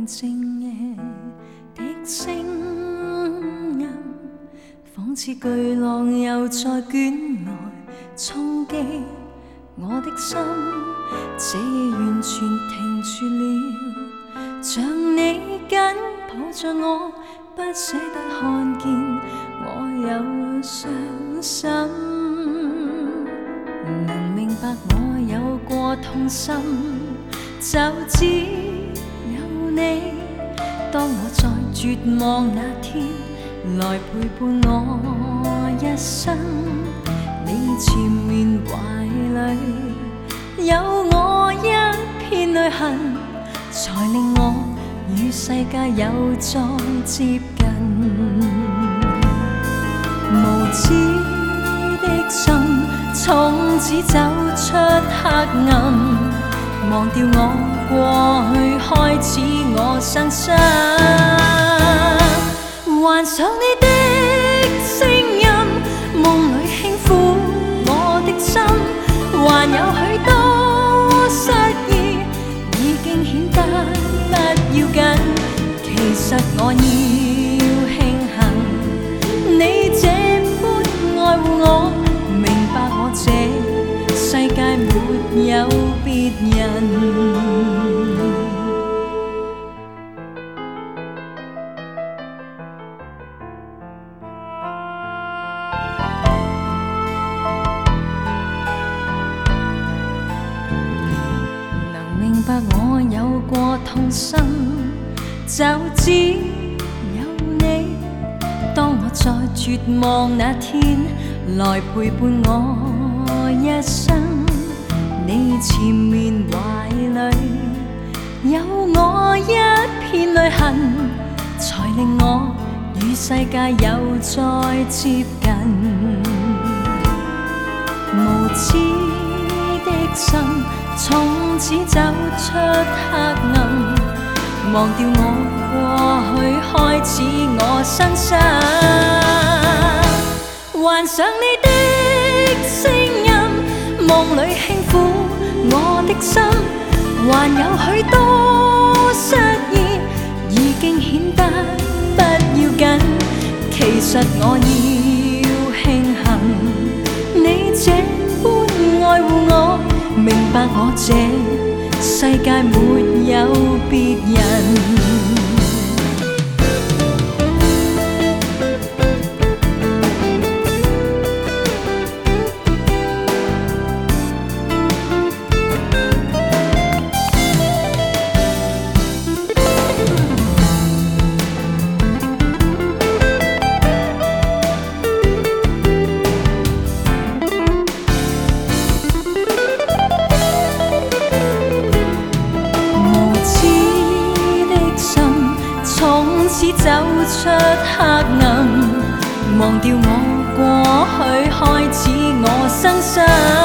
靜夜的聲音，仿似巨浪又在捲來衝擊我的心，這夜完全停住了，像你緊抱着我，不捨得看見我有傷心。能明白我有過痛心，就只有你。當我在絕望那天，來陪伴我一生。你纏綿懷裡有我一片淚痕，才令我與世界又再接近。無知的心從此走出黑暗，忘掉我過去，開始我新生。幻想你的聲音，夢裡輕撫我的心，還有許多失意已經顯得不要緊。其實我要慶幸你這般愛護我，明白我這世界沒有別人。能明白我有過痛心，就只有你。當我在絕望那天，來陪伴我一生。你纏綿懷裡有我一片淚痕，才令我與世界又再接近。無知的心從此走出黑暗，忘掉我過去，開始我新生。幻想你的聲音，夢裡輕撫我的心，還有許多失意已經顯得不要緊。其實我要慶幸你這般愛護我，明白我這世界沒有別人。從此走出黑暗，忘掉我過去，開始我新生。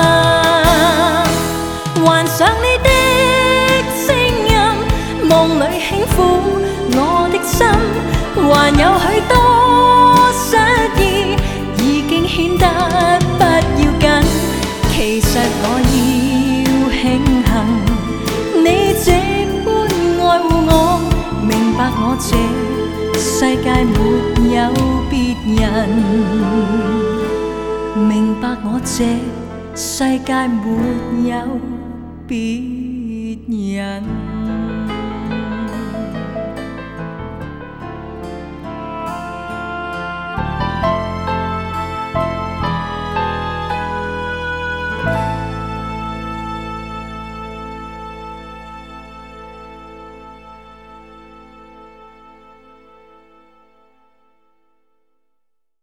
幻想你的聲音，夢裡輕撫我的心，還有許多失意已經顯得不要緊。其實我要慶幸你這般愛護我，明白我這世界沒有別人，明白我這世界沒有別人。